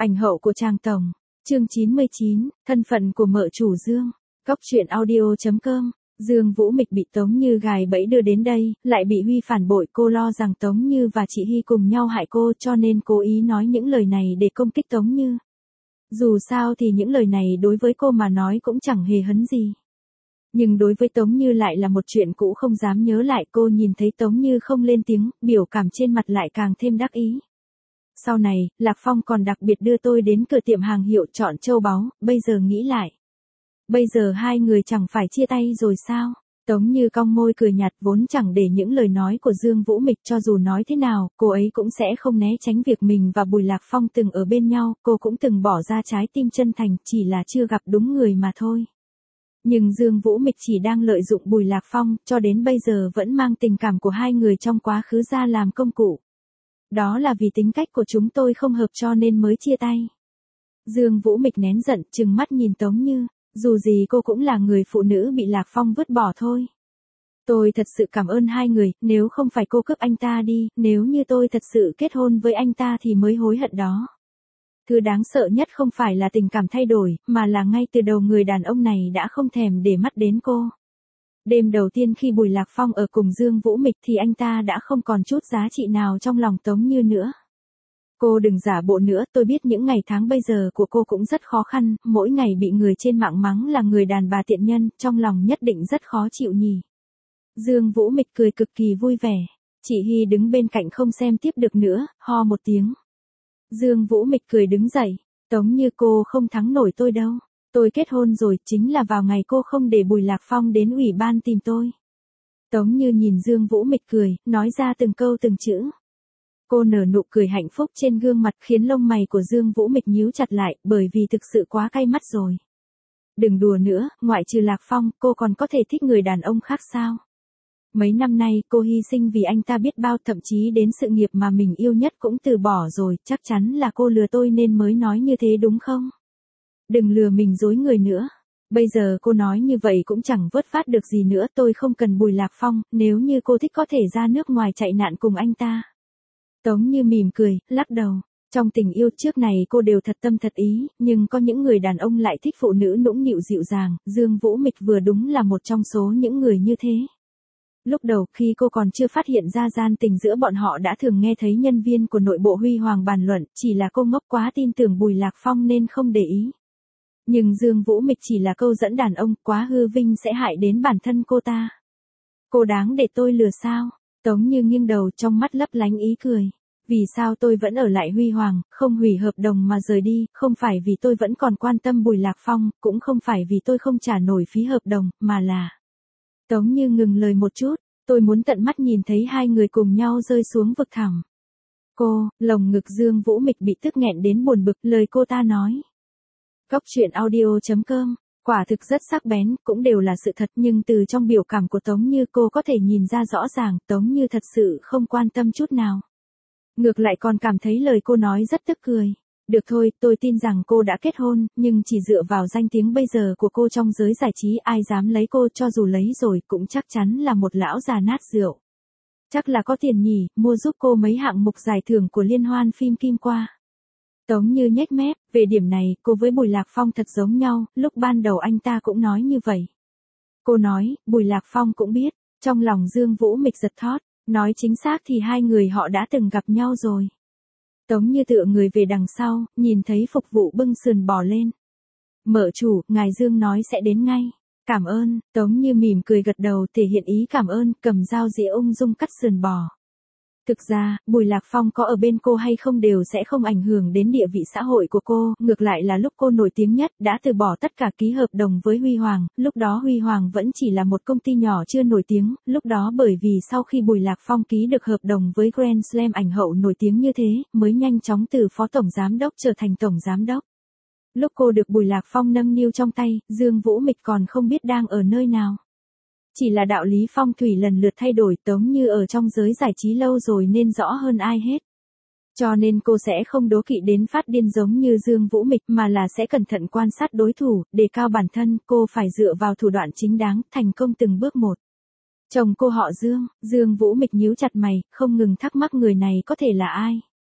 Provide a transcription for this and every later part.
Ảnh hậu của Trang Tổng. Chương 99, thân phận của mợ chủ Dương. Góc truyện audio.com. Dương Vũ Mịch bị Tống Như gài bẫy đưa đến đây, lại bị Huy phản bội, cô lo rằng Tống Như và chị Hy cùng nhau hại cô, cho nên cố ý nói những lời này để công kích Tống Như. Dù sao thì những lời này đối với cô mà nói cũng chẳng hề hấn gì. Nhưng đối với Tống Như lại là một chuyện cũ không dám nhớ lại. Cô nhìn thấy Tống Như không lên tiếng, biểu cảm trên mặt lại càng thêm đắc ý. Sau này, Lạc Phong còn đặc biệt đưa tôi đến cửa tiệm hàng hiệu chọn châu báu, bây giờ nghĩ lại. Bây giờ hai người chẳng phải chia tay rồi sao? Tống Như cong môi cười nhạt, vốn chẳng để những lời nói của Dương Vũ Mịch, cho dù nói thế nào, cô ấy cũng sẽ không né tránh việc mình và Bùi Lạc Phong từng ở bên nhau, cô cũng từng bỏ ra trái tim chân thành, chỉ là chưa gặp đúng người mà thôi. Nhưng Dương Vũ Mịch chỉ đang lợi dụng Bùi Lạc Phong, cho đến bây giờ vẫn mang tình cảm của hai người trong quá khứ ra làm công cụ. Đó là vì tính cách của chúng tôi không hợp cho nên mới chia tay. Dương Vũ Mịch nén giận, trừng mắt nhìn Tống Như, dù gì cô cũng là người phụ nữ bị Lạc Phong vứt bỏ thôi. Tôi thật sự cảm ơn hai người, nếu không phải cô cướp anh ta đi, nếu như tôi thật sự kết hôn với anh ta thì mới hối hận đó. Thứ đáng sợ nhất không phải là tình cảm thay đổi, mà là ngay từ đầu người đàn ông này đã không thèm để mắt đến cô. Đêm đầu tiên khi Bùi Lạc Phong ở cùng Dương Vũ Mịch thì anh ta đã không còn chút giá trị nào trong lòng Tống Như nữa. Cô đừng giả bộ nữa, tôi biết những ngày tháng bây giờ của cô cũng rất khó khăn, mỗi ngày bị người trên mạng mắng là người đàn bà tiện nhân, trong lòng nhất định rất khó chịu nhỉ. Dương Vũ Mịch cười cực kỳ vui vẻ. Chị Hy đứng bên cạnh không xem tiếp được nữa, ho một tiếng. Dương Vũ Mịch cười đứng dậy, Tống Như cô không thắng nổi tôi đâu. Tôi kết hôn rồi, chính là vào ngày cô không để Bùi Lạc Phong đến ủy ban tìm tôi. Tống Như nhìn Dương Vũ Mịch cười, nói ra từng câu từng chữ. Cô nở nụ cười hạnh phúc trên gương mặt khiến lông mày của Dương Vũ Mịch nhíu chặt lại, bởi vì thực sự quá cay mắt rồi. Đừng đùa nữa, ngoại trừ Lạc Phong, cô còn có thể thích người đàn ông khác sao? Mấy năm nay cô hy sinh vì anh ta biết bao, thậm chí đến sự nghiệp mà mình yêu nhất cũng từ bỏ rồi, chắc chắn là cô lừa tôi nên mới nói như thế đúng không? Đừng lừa mình dối người nữa. Bây giờ cô nói như vậy cũng chẳng vớt vát được gì nữa, tôi không cần Bùi Lạc Phong, nếu như cô thích có thể ra nước ngoài chạy nạn cùng anh ta. Tống Như mỉm cười, lắc đầu. Trong tình yêu trước này cô đều thật tâm thật ý, nhưng có những người đàn ông lại thích phụ nữ nũng nịu dịu dàng, Dương Vũ Mịch vừa đúng là một trong số những người như thế. Lúc đầu khi cô còn chưa phát hiện ra gian tình giữa bọn họ đã thường nghe thấy nhân viên của nội bộ Huy Hoàng bàn luận, chỉ là cô ngốc quá tin tưởng Bùi Lạc Phong nên không để ý. Nhưng Dương Vũ Mịch chỉ là câu dẫn đàn ông, quá hư vinh sẽ hại đến bản thân cô ta. Cô đáng để tôi lừa sao? Tống Như nghiêng đầu, trong mắt lấp lánh ý cười. Vì sao tôi vẫn ở lại Huy Hoàng, không hủy hợp đồng mà rời đi, không phải vì tôi vẫn còn quan tâm Bùi Lạc Phong, cũng không phải vì tôi không trả nổi phí hợp đồng, mà là... Tống Như ngừng lời một chút, tôi muốn tận mắt nhìn thấy hai người cùng nhau rơi xuống vực thẳm. Cô, lồng ngực Dương Vũ Mịch bị tức nghẹn đến buồn bực, lời cô ta nói. Góc truyện audio.com, quả thực rất sắc bén, cũng đều là sự thật, nhưng từ trong biểu cảm của Tống Như cô có thể nhìn ra rõ ràng, Tống Như thật sự không quan tâm chút nào. Ngược lại còn cảm thấy lời cô nói rất tức cười. Được thôi, tôi tin rằng cô đã kết hôn, nhưng chỉ dựa vào danh tiếng bây giờ của cô trong giới giải trí, ai dám lấy cô, cho dù lấy rồi cũng chắc chắn là một lão già nát rượu. Chắc là có tiền nhỉ, mua giúp cô mấy hạng mục giải thưởng của liên hoan phim Kim Qua. Tống Như nhếch mép, về điểm này, cô với Bùi Lạc Phong thật giống nhau, lúc ban đầu anh ta cũng nói như vậy. Cô nói, Bùi Lạc Phong cũng biết, trong lòng Dương Vũ Mịch giật thót, nói chính xác thì hai người họ đã từng gặp nhau rồi. Tống Như tựa người về đằng sau, nhìn thấy phục vụ bưng sườn bò lên. Mợ chủ, ngài Dương nói sẽ đến ngay. Cảm ơn, Tống Như mỉm cười gật đầu thể hiện ý cảm ơn, cầm dao dĩa ung dung cắt sườn bò. Thực ra, Bùi Lạc Phong có ở bên cô hay không đều sẽ không ảnh hưởng đến địa vị xã hội của cô, ngược lại là lúc cô nổi tiếng nhất đã từ bỏ tất cả ký hợp đồng với Huy Hoàng, lúc đó Huy Hoàng vẫn chỉ là một công ty nhỏ chưa nổi tiếng, lúc đó bởi vì sau khi Bùi Lạc Phong ký được hợp đồng với Grand Slam ảnh hậu nổi tiếng như thế, mới nhanh chóng từ phó tổng giám đốc trở thành tổng giám đốc. Lúc cô được Bùi Lạc Phong nâng niu trong tay, Dương Vũ Mịch còn không biết đang ở nơi nào. Chỉ là đạo lý phong thủy lần lượt thay đổi, Tống Như ở trong giới giải trí lâu rồi nên rõ hơn ai hết. Cho nên cô sẽ không đố kỵ đến phát điên giống như Dương Vũ Mịch, mà là sẽ cẩn thận quan sát đối thủ, đề cao bản thân, cô phải dựa vào thủ đoạn chính đáng, thành công từng bước một. Chồng cô họ Dương, Dương Vũ Mịch nhíu chặt mày, không ngừng thắc mắc người này có thể là ai.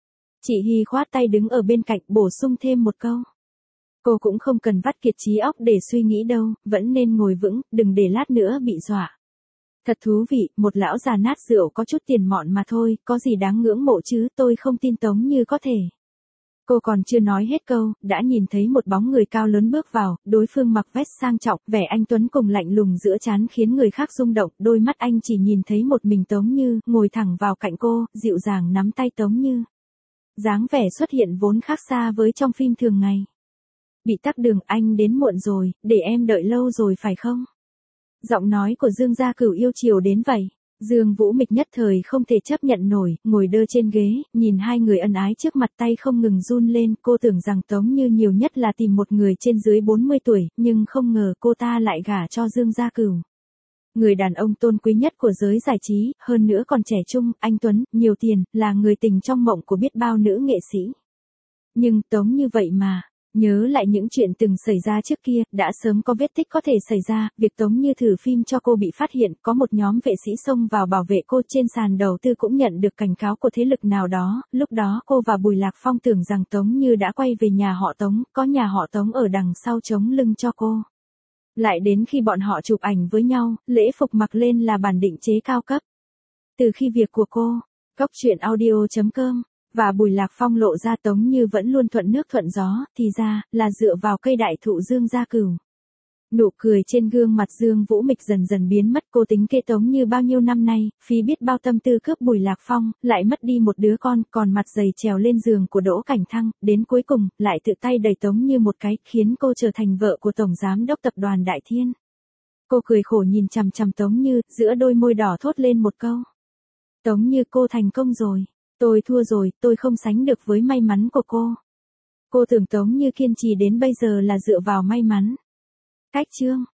Chị Hy khoát tay đứng ở bên cạnh bổ sung thêm một câu. Cô cũng không cần vắt kiệt trí óc để suy nghĩ đâu, vẫn nên ngồi vững, đừng để lát nữa bị dọa. Thật thú vị, một lão già nát rượu có chút tiền mọn mà thôi, có gì đáng ngưỡng mộ chứ, tôi không tin Tống Như có thể. Cô còn chưa nói hết câu, đã nhìn thấy một bóng người cao lớn bước vào, đối phương mặc vest sang trọng, vẻ anh tuấn cùng lạnh lùng giữa trán khiến người khác rung động, đôi mắt anh chỉ nhìn thấy một mình Tống Như, ngồi thẳng vào cạnh cô, dịu dàng nắm tay Tống Như. Dáng vẻ xuất hiện vốn khác xa với trong phim thường ngày. Bị tắc đường, anh đến muộn rồi, để em đợi lâu rồi phải không? Giọng nói của Dương Gia Cửu yêu chiều đến vậy. Dương Vũ Mịch nhất thời không thể chấp nhận nổi, ngồi đơ trên ghế, nhìn hai người ân ái trước mặt tay không ngừng run lên, cô tưởng rằng Tống Như nhiều nhất là tìm một người trên dưới 40 tuổi, nhưng không ngờ cô ta lại gả cho Dương Gia Cửu. Người đàn ông tôn quý nhất của giới giải trí, hơn nữa còn trẻ trung, anh tuấn, nhiều tiền, là người tình trong mộng của biết bao nữ nghệ sĩ. Nhưng Tống Như vậy mà. Nhớ lại những chuyện từng xảy ra trước kia, đã sớm có vết tích có thể xảy ra, việc Tống Như thử phim cho cô bị phát hiện, có một nhóm vệ sĩ xông vào bảo vệ cô trên sàn đầu tư cũng nhận được cảnh cáo của thế lực nào đó, lúc đó cô và Bùi Lạc Phong tưởng rằng Tống Như đã quay về nhà họ Tống, có nhà họ Tống ở đằng sau chống lưng cho cô. Lại đến khi bọn họ chụp ảnh với nhau, lễ phục mặc lên là bản định chế cao cấp. Từ khi việc của cô, Góc Truyện Audio.com và Bùi Lạc Phong lộ ra Tống Như vẫn luôn thuận nước thuận gió, thì ra, là dựa vào cây đại thụ Dương Gia Cửu. Nụ cười trên gương mặt Dương Vũ Mịch dần dần biến mất, cô tính kế Tống Như bao nhiêu năm nay, phí biết bao tâm tư cướp Bùi Lạc Phong, lại mất đi một đứa con, còn mặt dày trèo lên giường của Đỗ Cảnh Thăng, đến cuối cùng, lại tự tay đẩy Tống Như một cái, khiến cô trở thành vợ của Tổng Giám đốc Tập đoàn Đại Thiên. Cô cười khổ nhìn chằm chằm Tống Như, giữa đôi môi đỏ thốt lên một câu. Tống Như, cô thành công rồi. Tôi thua rồi, tôi không sánh được với may mắn của cô. Cô tưởng Tống Như kiên trì đến bây giờ là dựa vào may mắn. Cách chương